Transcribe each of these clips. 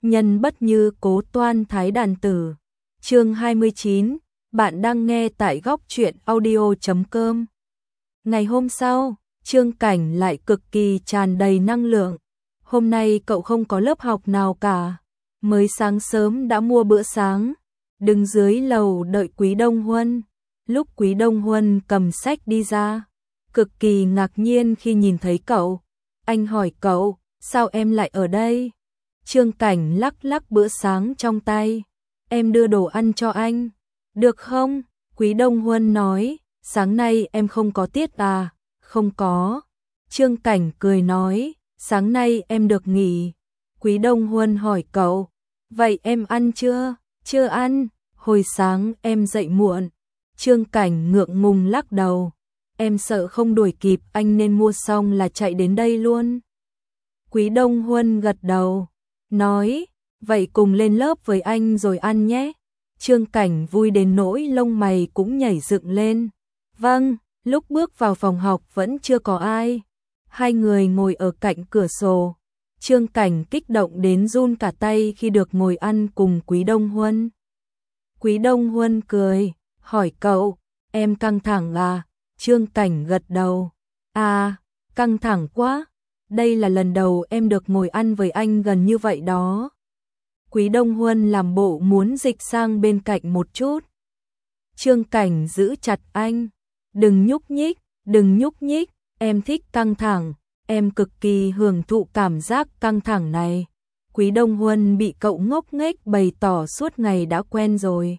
nhân bất như Cố Toan Thái đàn tử. Chương 29, bạn đang nghe tại góc truyện audio.com. Ngày hôm sau, Trương Cảnh lại cực kỳ tràn đầy năng lượng. Hôm nay cậu không có lớp học nào cả, mới sáng sớm đã mua bữa sáng, đứng dưới lầu đợi Quý Đông Huân. Lúc Quý Đông Huân cầm sách đi ra, cực kỳ ngạc nhiên khi nhìn thấy cậu. Anh hỏi cậu, sao em lại ở đây? Trương Cảnh lắc lắc bữa sáng trong tay. Em đưa đồ ăn cho anh, được không? Quý Đông Huân nói, sáng nay em không có tiết à? Không có. Trương Cảnh cười nói, sáng nay em được nghỉ. Quý Đông Huân hỏi cậu, vậy em ăn chưa? Chưa ăn, hồi sáng em dậy muộn. Trương Cảnh ngượng ngùng lắc đầu, em sợ không đuổi kịp anh nên mua xong là chạy đến đây luôn. Quý Đông Huân gật đầu, nói, vậy cùng lên lớp với anh rồi ăn nhé. Trương Cảnh vui đến nỗi lông mày cũng nhảy dựng lên. Vâng, lúc bước vào phòng học vẫn chưa có ai. Hai người ngồi ở cạnh cửa sổ. Trương Cảnh kích động đến run cả tay khi được ngồi ăn cùng Quý Đông Huân. Quý Đông Huân cười, hỏi cậu, em căng thẳng à? Trương Cảnh gật đầu. À, căng thẳng quá. Đây là lần đầu em được ngồi ăn với anh gần như vậy đó. Quý Đông Huân làm bộ muốn dịch sang bên cạnh một chút. Trương Cảnh giữ chặt anh. Đừng nhúc nhích, đừng nhúc nhích, em thích căng thẳng, em cực kỳ hưởng thụ cảm giác căng thẳng này. Quý Đông Huân bị cậu ngốc nghếch bày tỏ suốt ngày đã quen rồi.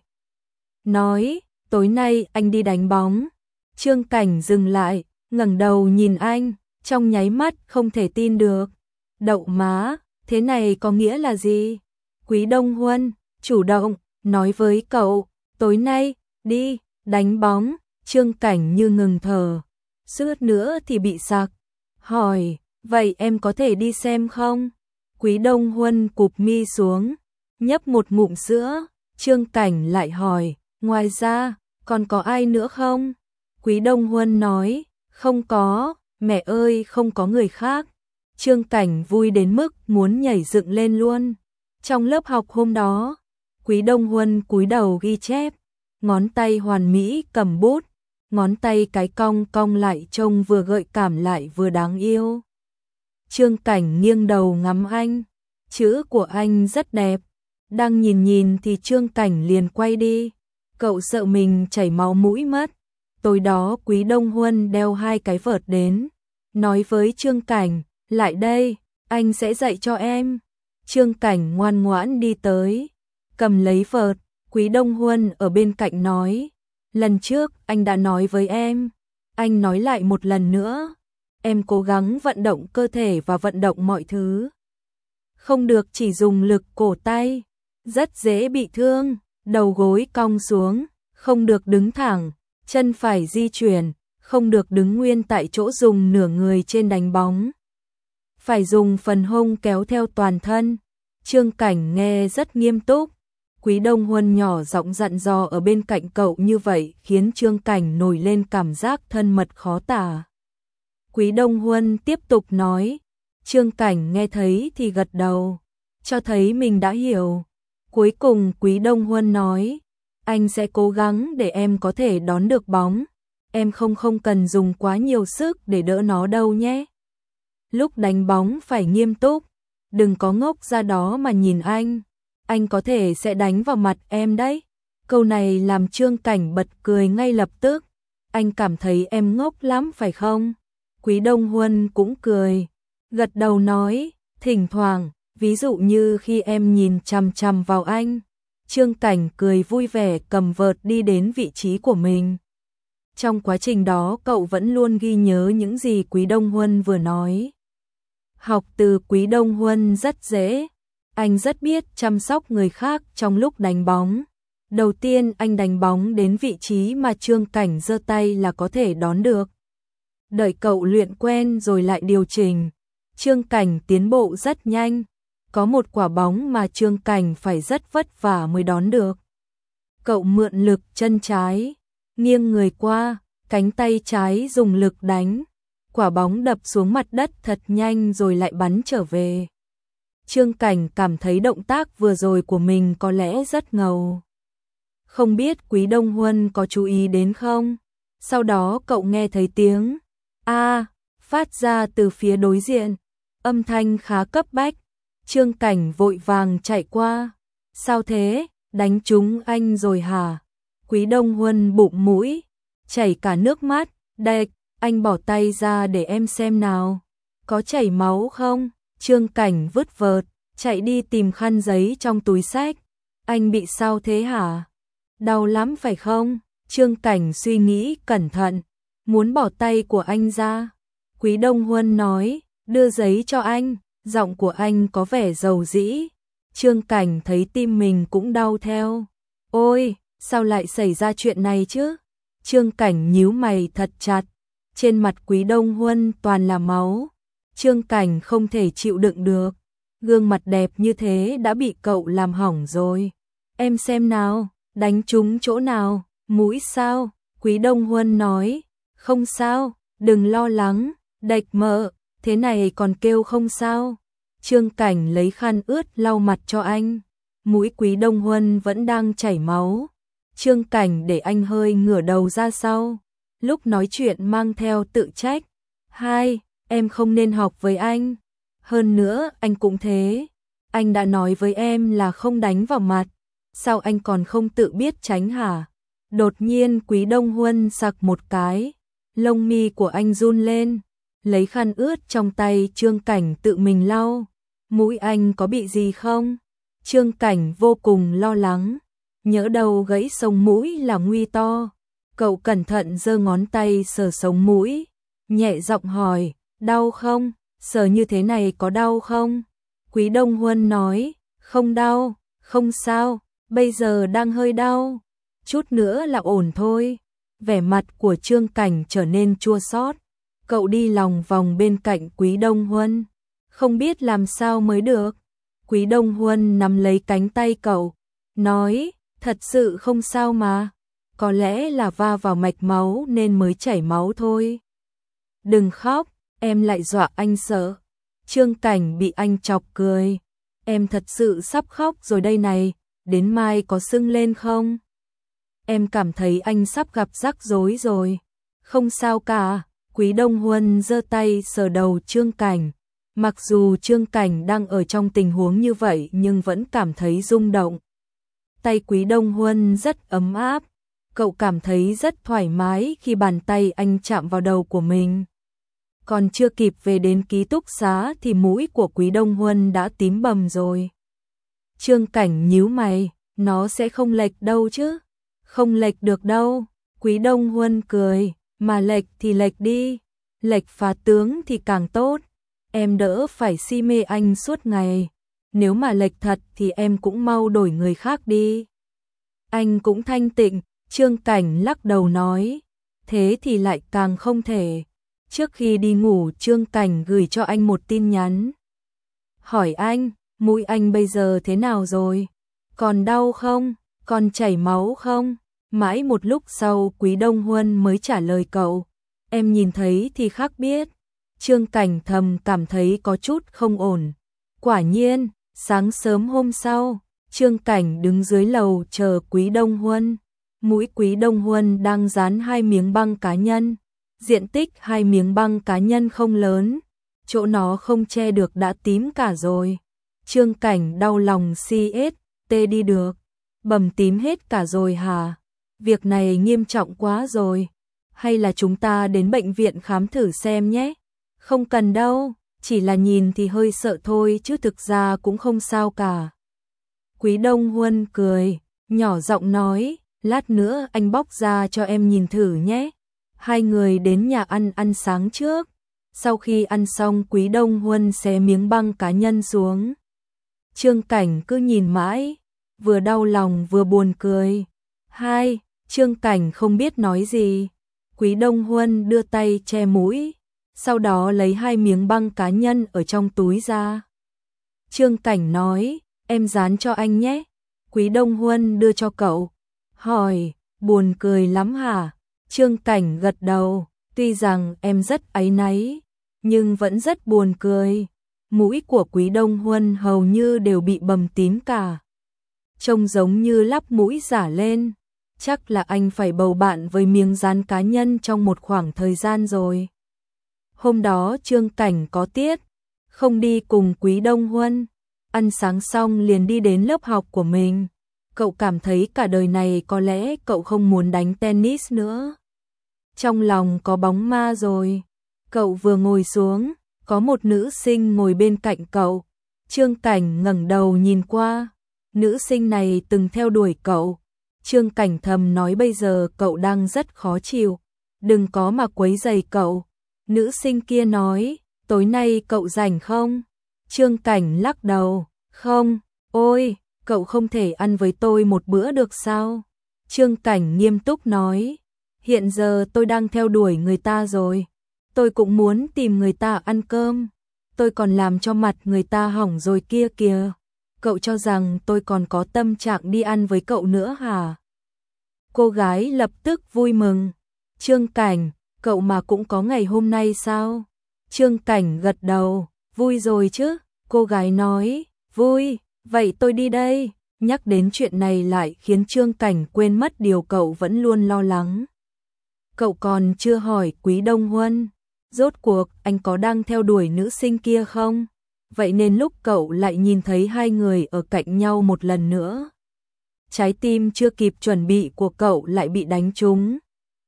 Nói, tối nay anh đi đánh bóng. Trương Cảnh dừng lại, ngẩng đầu nhìn anh, trong nháy mắt không thể tin được. Đậu má, thế này có nghĩa là gì? Quý Đông Huân chủ động nói với cậu, tối nay đi đánh bóng. Trương Cảnh như ngừng thở, suýt nữa thì bị sặc. Hỏi, vậy em có thể đi xem không? Quý Đông Huân cụp mi xuống, nhấp một ngụm sữa. Trương Cảnh lại hỏi, ngoài ra còn có ai nữa không? Quý Đông Huân nói, không có, mẹ ơi, không có người khác. Trương Cảnh vui đến mức muốn nhảy dựng lên luôn. Trong lớp học hôm đó, Quý Đông Huân cúi đầu ghi chép, ngón tay hoàn mỹ cầm bút, ngón tay cái cong cong lại trông vừa gợi cảm lại vừa đáng yêu. Trương Cảnh nghiêng đầu ngắm anh, chữ của anh rất đẹp. Đang nhìn thì Trương Cảnh liền quay đi, cậu sợ mình chảy máu mũi mất. Tối đó Quý Đông Huân đeo hai cái vợt đến, nói với Trương Cảnh, lại đây, anh sẽ dạy cho em. Trương Cảnh ngoan ngoãn đi tới, cầm lấy vợt. Quý Đông Huân ở bên cạnh nói, lần trước anh đã nói với em, anh nói lại một lần nữa, em cố gắng vận động cơ thể và vận động mọi thứ. Không được chỉ dùng lực cổ tay, rất dễ bị thương, đầu gối cong xuống, không được đứng thẳng, chân phải di chuyển, không được đứng nguyên tại chỗ dùng nửa người trên đánh bóng. Phải dùng phần hông kéo theo toàn thân. Trương Cảnh nghe rất nghiêm túc. Quý Đông Huân nhỏ giọng dặn dò ở bên cạnh cậu như vậy khiến Trương Cảnh nổi lên cảm giác thân mật khó tả. Quý Đông Huân tiếp tục nói, Trương Cảnh nghe thấy thì gật đầu, cho thấy mình đã hiểu. Cuối cùng Quý Đông Huân nói, anh sẽ cố gắng để em có thể đón được bóng, em không cần dùng quá nhiều sức để đỡ nó đâu nhé. Lúc đánh bóng phải nghiêm túc, đừng có ngốc ra đó mà nhìn anh có thể sẽ đánh vào mặt em đấy. Câu này làm Trương Cảnh bật cười ngay lập tức. Anh cảm thấy em ngốc lắm phải không? Quý Đông Huân cũng cười, gật đầu nói, thỉnh thoảng, ví dụ như khi em nhìn chằm chằm vào anh. Trương Cảnh cười vui vẻ cầm vợt đi đến vị trí của mình. Trong quá trình đó cậu vẫn luôn ghi nhớ những gì Quý Đông Huân vừa nói. Học từ Quý Đông Huân rất dễ. Anh rất biết chăm sóc người khác trong lúc đánh bóng. Đầu tiên anh đánh bóng đến vị trí mà Trương Cảnh giơ tay là có thể đón được. Đợi cậu luyện quen rồi lại điều chỉnh. Trương Cảnh tiến bộ rất nhanh. Có một quả bóng mà Trương Cảnh phải rất vất vả mới đón được. Cậu mượn lực chân trái, nghiêng người qua, cánh tay trái dùng lực đánh. Quả bóng đập xuống mặt đất thật nhanh rồi lại bắn trở về. Trương Cảnh cảm thấy động tác vừa rồi của mình có lẽ rất ngầu. Không biết Quý Đông Huân có chú ý đến không? Sau đó cậu nghe thấy tiếng A phát ra từ phía đối diện, âm thanh khá cấp bách. Trương Cảnh vội vàng chạy qua. Sao thế, đánh trúng anh rồi hả? Quý Đông Huân bụng mũi, chảy cả nước mắt. Đệch, anh bỏ tay ra để em xem nào. Có chảy máu không? Trương Cảnh vứt vợt, chạy đi tìm khăn giấy trong túi xách. Anh bị sao thế hả? Đau lắm phải không? Trương Cảnh suy nghĩ cẩn thận, muốn bỏ tay của anh ra. Quý Đông Huân nói, đưa giấy cho anh, giọng của anh có vẻ dầu dĩ. Trương Cảnh thấy tim mình cũng đau theo. Ôi, sao lại xảy ra chuyện này chứ? Trương Cảnh nhíu mày thật chặt, trên mặt Quý Đông Huân toàn là máu. Trương Cảnh không thể chịu đựng được, gương mặt đẹp như thế đã bị cậu làm hỏng rồi. Em xem nào, đánh trúng chỗ nào, mũi sao? Quý Đông Huân nói, không sao, đừng lo lắng. Đệch mợ, thế này còn kêu không sao? Trương Cảnh lấy khăn ướt lau mặt cho anh. Mũi Quý Đông Huân vẫn đang chảy máu. Trương Cảnh để anh hơi ngửa đầu ra sau, lúc nói chuyện mang theo tự trách. Hai, em không nên học với anh. Hơn nữa anh cũng thế. Anh đã nói với em là không đánh vào mặt. Sao anh còn không tự biết tránh hả? Đột nhiên Quý Đông Huân sặc một cái. Lông mi của anh run lên. Lấy khăn ướt trong tay Trương Cảnh tự mình lau. Mũi anh có bị gì không? Trương Cảnh vô cùng lo lắng. Nhỡ đầu gãy sống mũi là nguy to. Cậu cẩn thận giơ ngón tay sờ sống mũi, nhẹ giọng hỏi, đau không? Sờ như thế này có đau không? Quý Đông Huân nói, không đau, không sao, bây giờ đang hơi đau, chút nữa là ổn thôi. Vẻ mặt của Trương Cảnh trở nên chua xót. Cậu đi lòng vòng bên cạnh Quý Đông Huân, không biết làm sao mới được. Quý Đông Huân nắm lấy cánh tay cậu, nói, thật sự không sao mà, có lẽ là va vào mạch máu nên mới chảy máu thôi. Đừng khóc, em lại dọa anh sợ. Trương Cảnh bị anh chọc cười, em thật sự sắp khóc rồi đây này, đến mai có sưng lên không? Em cảm thấy anh sắp gặp rắc rối rồi. Không sao cả. Quý Đông Huân giơ tay sờ đầu Trương Cảnh. Mặc dù Trương Cảnh đang ở trong tình huống như vậy nhưng vẫn cảm thấy rung động. Tay Quý Đông Huân rất ấm áp. Cậu cảm thấy rất thoải mái khi bàn tay anh chạm vào đầu của mình. Còn chưa kịp về đến ký túc xá thì mũi của Quý Đông Huân đã tím bầm rồi. Trương Cảnh nhíu mày, nó sẽ không lệch đâu chứ? Không lệch được đâu. Quý Đông Huân cười, mà lệch thì lệch đi. Lệch phá tướng thì càng tốt. Em đỡ phải si mê anh suốt ngày. Nếu mà lệch thật thì em cũng mau đổi người khác đi. Anh cũng thanh tịnh. Trương Cảnh lắc đầu nói, thế thì lại càng không thể. Trước khi đi ngủ Trương Cảnh gửi cho anh một tin nhắn. Hỏi anh, mũi anh bây giờ thế nào rồi? Còn đau không? Còn chảy máu không? Mãi một lúc sau Quý Đông Huân mới trả lời cậu. Em nhìn thấy thì khác biết. Trương Cảnh thầm cảm thấy có chút không ổn. Quả nhiên, sáng sớm hôm sau, Trương Cảnh đứng dưới lầu chờ Quý Đông Huân. Mũi Quý Đông Huân đang dán 2 miếng băng cá nhân. Diện tích 2 miếng băng cá nhân không lớn, chỗ nó không che được đã tím cả rồi. Trương Cảnh đau lòng CST đi được. Bầm tím hết cả rồi hả? Việc này nghiêm trọng quá rồi. Hay là chúng ta đến bệnh viện khám thử xem nhé? Không cần đâu, chỉ là nhìn thì hơi sợ thôi chứ thực ra cũng không sao cả. Quý Đông Huân cười, nhỏ giọng nói, lát nữa anh bóc ra cho em nhìn thử nhé. Hai người đến nhà ăn sáng trước. Sau khi ăn xong Quý Đông Huân xé miếng băng cá nhân xuống. Trương Cảnh cứ nhìn mãi, vừa đau lòng vừa buồn cười. Hai, Trương Cảnh không biết nói gì. Quý Đông Huân đưa tay che mũi, sau đó lấy 2 miếng băng cá nhân ở trong túi ra. Trương Cảnh nói, em dán cho anh nhé. Quý Đông Huân đưa cho cậu. Hỏi, buồn cười lắm hả? Trương Cảnh gật đầu, tuy rằng em rất áy náy, nhưng vẫn rất buồn cười. mũi của Quý Đông Huân hầu như đều bị bầm tím cả. Trông giống như lắp mũi giả lên, chắc là anh phải bầu bạn với miếng dán cá nhân trong một khoảng thời gian rồi. Hôm đó Trương Cảnh có tiết, không đi cùng Quý Đông Huân, ăn sáng xong liền đi đến lớp học của mình. Cậu cảm thấy cả đời này có lẽ cậu không muốn đánh tennis nữa. Trong lòng có bóng ma rồi. Cậu vừa ngồi xuống, có một nữ sinh ngồi bên cạnh cậu. Trương Cảnh ngẩng đầu nhìn qua, nữ sinh này từng theo đuổi cậu. Trương Cảnh thầm nói bây giờ cậu đang rất khó chịu, đừng có mà quấy rầy cậu. Nữ sinh kia nói, tối nay cậu rảnh không? Trương Cảnh lắc đầu, không, ôi, cậu không thể ăn với tôi một bữa được sao? Trương Cảnh nghiêm túc nói, hiện giờ tôi đang theo đuổi người ta rồi, tôi cũng muốn tìm người ta ăn cơm, tôi còn làm cho mặt người ta hỏng rồi kia kìa. Cậu cho rằng tôi còn có tâm trạng đi ăn với cậu nữa hả? Cô gái lập tức vui mừng, Trương Cảnh, cậu mà cũng có ngày hôm nay sao? Trương Cảnh gật đầu, vui rồi chứ? Cô gái nói, vui, vậy tôi đi đây. Nhắc đến chuyện này lại khiến Trương Cảnh quên mất điều cậu vẫn luôn lo lắng. Cậu còn chưa hỏi Quý Đông Huân, rốt cuộc anh có đang theo đuổi nữ sinh kia không? Vậy nên lúc cậu lại nhìn thấy hai người ở cạnh nhau một lần nữa, trái tim chưa kịp chuẩn bị của cậu lại bị đánh trúng.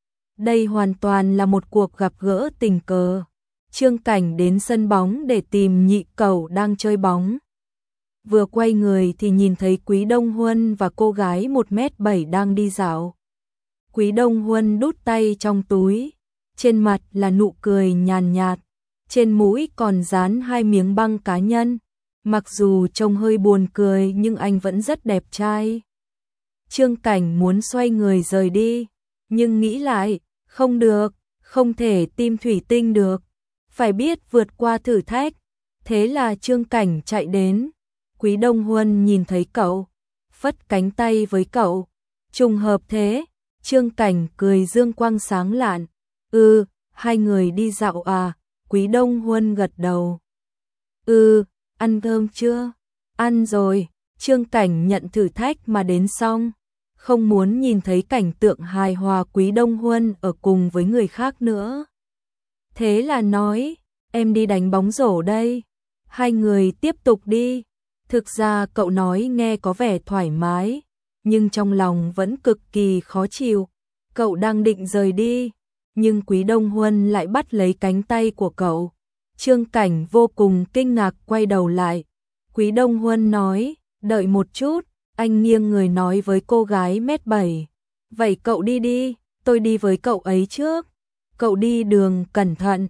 Đây hoàn toàn là một cuộc gặp gỡ tình cờ. Trương Cảnh đến sân bóng để tìm nhị cẩu đang chơi bóng. Vừa quay người thì nhìn thấy Quý Đông Huân và cô gái 1m7 đang đi dạo. Quý Đông Huân đút tay trong túi, trên mặt là nụ cười nhàn nhạt, trên mũi còn dán 2 miếng băng cá nhân. Mặc dù trông hơi buồn cười nhưng anh vẫn rất đẹp trai. Trương Cảnh muốn xoay người rời đi, nhưng nghĩ lại, không được, không thể tim thủy tinh được, phải biết vượt qua thử thách. Thế là Trương Cảnh chạy đến. Quý Đông Huân nhìn thấy cậu, phất cánh tay với cậu. Trùng hợp thế, Trương Cảnh cười dương quang sáng lạn. Hai người đi dạo à? Quý Đông Huân gật đầu. Ăn cơm chưa? Ăn rồi. Trương Cảnh nhận thử thách mà đến xong, không muốn nhìn thấy cảnh tượng hài hòa Quý Đông Huân ở cùng với người khác nữa. Thế là nói, em đi đánh bóng rổ đây. Hai người tiếp tục đi. Thực ra cậu nói nghe có vẻ thoải mái, nhưng trong lòng vẫn cực kỳ khó chịu. Cậu đang định rời đi, nhưng Quý Đông Huân lại bắt lấy cánh tay của cậu. Trương Cảnh vô cùng kinh ngạc quay đầu lại. Quý Đông Huân nói, đợi một chút. Anh nghiêng người nói với cô gái 1m7. Vậy cậu đi đi, tôi đi với cậu ấy trước. Cậu đi đường cẩn thận.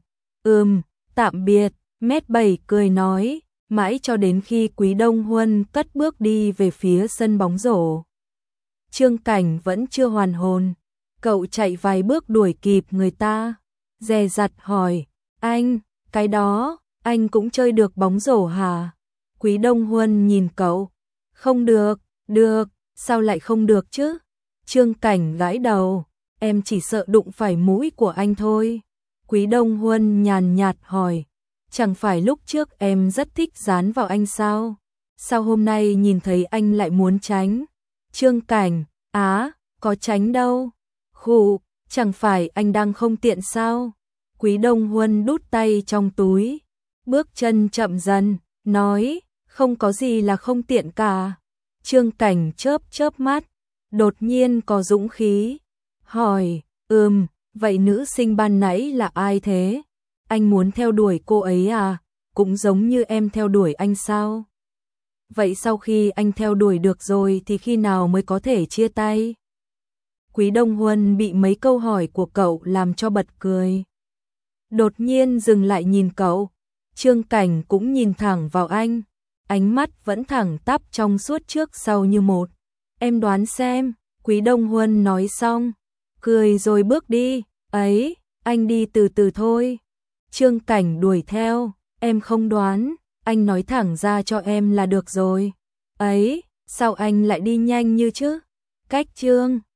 Tạm biệt. 1m7 cười nói, mãi cho đến khi Quý Đông Huân cất bước đi về phía sân bóng rổ. Trương Cảnh vẫn chưa hoàn hồn. Cậu chạy vài bước đuổi kịp người ta, dè dặt hỏi, anh, cái đó, anh cũng chơi được bóng rổ hả? Quý Đông Huân nhìn cậu, không được, sao lại không được chứ? Trương Cảnh gãi đầu, em chỉ sợ đụng phải mũi của anh thôi. Quý Đông Huân nhàn nhạt hỏi, chẳng phải lúc trước em rất thích dán vào anh sao? Sao hôm nay nhìn thấy anh lại muốn tránh? Trương Cảnh, có tránh đâu. Khụ, chẳng phải anh đang không tiện sao? Quý Đông Huân đút tay trong túi, bước chân chậm dần, nói, không có gì là không tiện cả. Trương Cảnh chớp mắt, đột nhiên có dũng khí, hỏi, vậy nữ sinh ban nãy là ai thế? Anh muốn theo đuổi cô ấy à? Cũng giống như em theo đuổi anh sao? Vậy sau khi anh theo đuổi được rồi thì khi nào mới có thể chia tay? Quý Đông Huân bị mấy câu hỏi của cậu làm cho bật cười. Đột nhiên dừng lại nhìn cậu. Trương Cảnh cũng nhìn thẳng vào anh, ánh mắt vẫn thẳng tắp trong suốt trước sau như một. Em đoán xem. Quý Đông Huân nói xong, cười rồi bước đi. Ấy, anh đi từ từ thôi. Trương Cảnh đuổi theo, em không đoán, anh nói thẳng ra cho em là được rồi. Ấy, sao anh lại đi nhanh như chứ? Cách Trương